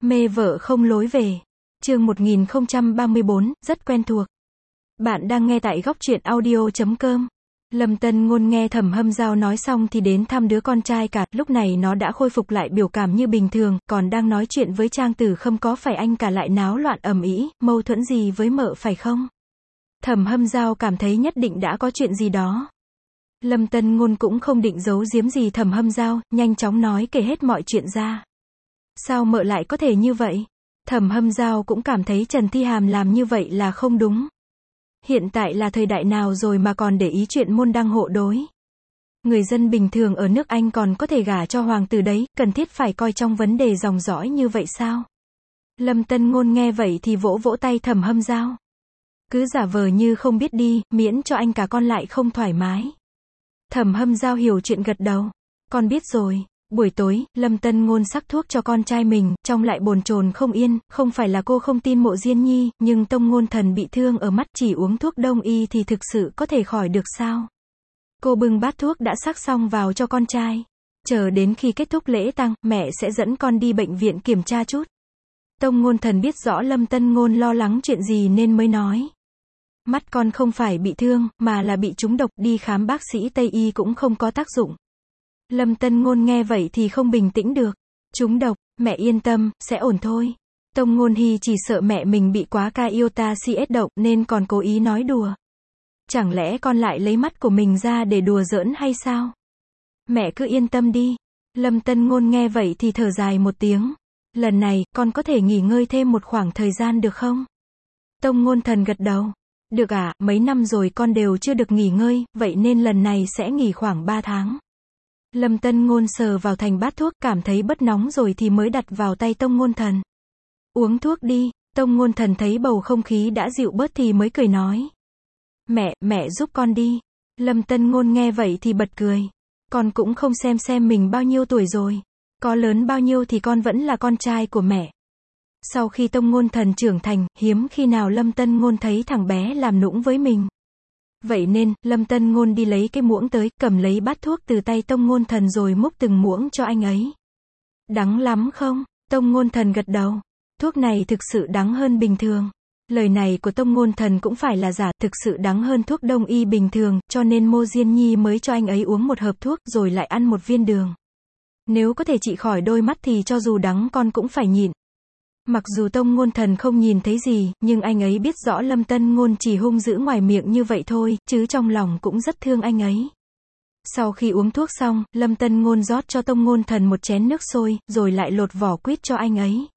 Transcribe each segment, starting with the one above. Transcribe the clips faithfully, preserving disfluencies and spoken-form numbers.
Mê vợ không lối về. Chương một nghìn không trăm ba mươi bốn, rất quen thuộc. Bạn đang nghe tại góc truyện audio chấm com. Lâm Tân Ngôn nghe Thẩm Hâm Giao nói xong thì đến thăm đứa con trai cả, lúc này nó đã khôi phục lại biểu cảm như bình thường, còn đang nói chuyện với Trang Tử Khâm, có phải anh cả lại náo loạn ầm ĩ, mâu thuẫn gì với mợ phải không? Thẩm Hâm Giao cảm thấy nhất định đã có chuyện gì đó. Lâm Tân Ngôn cũng không định giấu giếm gì Thẩm Hâm Giao, nhanh chóng nói kể hết mọi chuyện ra. Sao mợ lại có thể như vậy? Thẩm Hâm Giao cũng cảm thấy Trần Thi Hàm làm như vậy là không đúng. Hiện tại là thời đại nào rồi mà còn để ý chuyện môn đăng hộ đối. Người dân bình thường ở nước Anh còn có thể gả cho hoàng tử đấy, cần thiết phải coi trong vấn đề dòng dõi như vậy sao? Lâm Tân Ngôn nghe vậy thì vỗ vỗ tay Thẩm Hâm Giao. Cứ giả vờ như không biết đi, miễn cho anh cả con lại không thoải mái. Thẩm Hâm Giao hiểu chuyện gật đầu. Con biết rồi. Buổi tối, Lâm Tân Ngôn sắc thuốc cho con trai mình, trong lại bồn chồn không yên, không phải là cô không tin Mộ Diên Nhi, nhưng Tông Ngôn Thần bị thương ở mắt, chỉ uống thuốc đông y thì thực sự có thể khỏi được sao? Cô bưng bát thuốc đã sắc xong vào cho con trai. Chờ đến khi kết thúc lễ tang, mẹ sẽ dẫn con đi bệnh viện kiểm tra chút. Tông Ngôn Thần biết rõ Lâm Tân Ngôn lo lắng chuyện gì nên mới nói. Mắt con không phải bị thương, mà là bị trúng độc, đi khám bác sĩ Tây y cũng không có tác dụng. Lâm Tân Ngôn nghe vậy thì không bình tĩnh được. Trúng độc, mẹ yên tâm, sẽ ổn thôi. Tông Ngôn Hy chỉ sợ mẹ mình bị quá ca iota cs độc nên còn cố ý nói đùa. Chẳng lẽ con lại lấy mắt của mình ra để đùa giỡn hay sao? Mẹ cứ yên tâm đi. Lâm Tân Ngôn nghe vậy thì thở dài một tiếng. Lần này, con có thể nghỉ ngơi thêm một khoảng thời gian được không? Tông Ngôn Thần gật đầu. Được ạ, à, mấy năm rồi con đều chưa được nghỉ ngơi, vậy nên lần này sẽ nghỉ khoảng ba tháng. Lâm Tân Ngôn sờ vào thành bát thuốc, cảm thấy bất nóng rồi thì mới đặt vào tay Tông Ngôn Thần. Uống thuốc đi. Tông Ngôn Thần thấy bầu không khí đã dịu bớt thì mới cười nói. Mẹ, mẹ giúp con đi. Lâm Tân Ngôn nghe vậy thì bật cười. Con cũng không xem xem mình bao nhiêu tuổi rồi. Có lớn bao nhiêu thì con vẫn là con trai của mẹ. Sau khi Tông Ngôn Thần trưởng thành, hiếm khi nào Lâm Tân Ngôn thấy thằng bé làm nũng với mình. Vậy nên, Lâm Tân Ngôn đi lấy cái muỗng tới, cầm lấy bát thuốc từ tay Tông Ngôn Thần rồi múc từng muỗng cho anh ấy. Đắng lắm không? Tông Ngôn Thần gật đầu. Thuốc này thực sự đắng hơn bình thường. Lời này của Tông Ngôn Thần cũng phải là giả, thực sự đắng hơn thuốc đông y bình thường, cho nên Mộ Diên Nhi mới cho anh ấy uống một hộp thuốc rồi lại ăn một viên đường. Nếu có thể trị khỏi đôi mắt thì cho dù đắng con cũng phải nhịn. Mặc dù Tông Ngôn Thần không nhìn thấy gì, nhưng anh ấy biết rõ Lâm Tân Ngôn chỉ hung dữ ngoài miệng như vậy thôi, chứ trong lòng cũng rất thương anh ấy. Sau khi uống thuốc xong, Lâm Tân Ngôn rót cho Tông Ngôn Thần một chén nước sôi, rồi lại lột vỏ quýt cho anh ấy.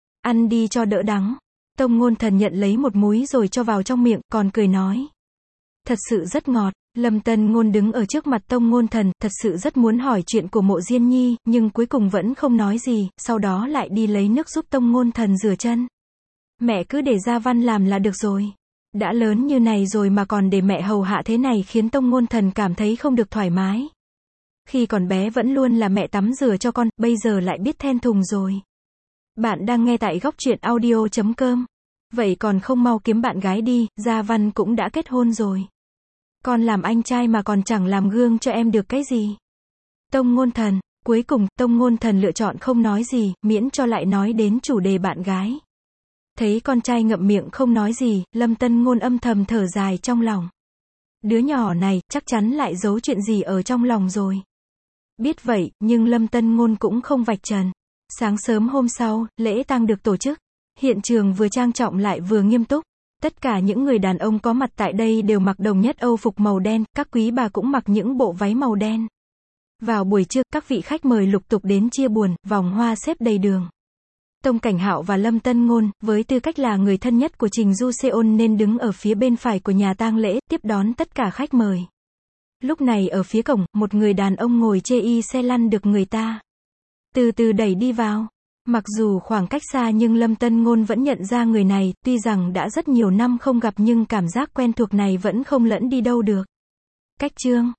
Ăn đi cho đỡ đắng. Tông Ngôn Thần nhận lấy một múi rồi cho vào trong miệng, còn cười nói. Thật sự rất ngọt. Lâm Tân Ngôn đứng ở trước mặt Tông Ngôn Thần, thật sự rất muốn hỏi chuyện của Mộ Diên Nhi, nhưng cuối cùng vẫn không nói gì, sau đó lại đi lấy nước giúp Tông Ngôn Thần rửa chân. Mẹ cứ để Gia Văn làm là được rồi. Đã lớn như này rồi mà còn để mẹ hầu hạ thế này khiến Tông Ngôn Thần cảm thấy không được thoải mái. Khi còn bé vẫn luôn là mẹ tắm rửa cho con, bây giờ lại biết then thùng rồi. Bạn đang nghe tại góc truyện audio chấm com. Vậy còn không mau kiếm bạn gái đi, Gia Văn cũng đã kết hôn rồi. Con làm anh trai mà còn chẳng làm gương cho em được cái gì. Tông Ngôn Thần. Cuối cùng, Tông Ngôn Thần lựa chọn không nói gì, miễn cho lại nói đến chủ đề bạn gái. Thấy con trai ngậm miệng không nói gì, Lâm Tân Ngôn âm thầm thở dài trong lòng. Đứa nhỏ này, chắc chắn lại giấu chuyện gì ở trong lòng rồi. Biết vậy, nhưng Lâm Tân Ngôn cũng không vạch trần. Sáng sớm hôm sau, lễ tang được tổ chức. Hiện trường vừa trang trọng lại vừa nghiêm túc. Tất cả những người đàn ông có mặt tại đây đều mặc đồng nhất âu phục màu đen, các quý bà cũng mặc những bộ váy màu đen. Vào buổi trưa, các vị khách mời lục tục đến chia buồn, vòng hoa xếp đầy đường. Tông Cảnh Hạo và Lâm Tân Ngôn, với tư cách là người thân nhất của Trình Du Seon nên đứng ở phía bên phải của nhà tang lễ, tiếp đón tất cả khách mời. Lúc này ở phía cổng, một người đàn ông ngồi chê y xe lăn được người ta từ từ đẩy đi vào. Mặc dù khoảng cách xa nhưng Lâm Tân Ngôn vẫn nhận ra người này, tuy rằng đã rất nhiều năm không gặp nhưng cảm giác quen thuộc này vẫn không lẫn đi đâu được. Cách chương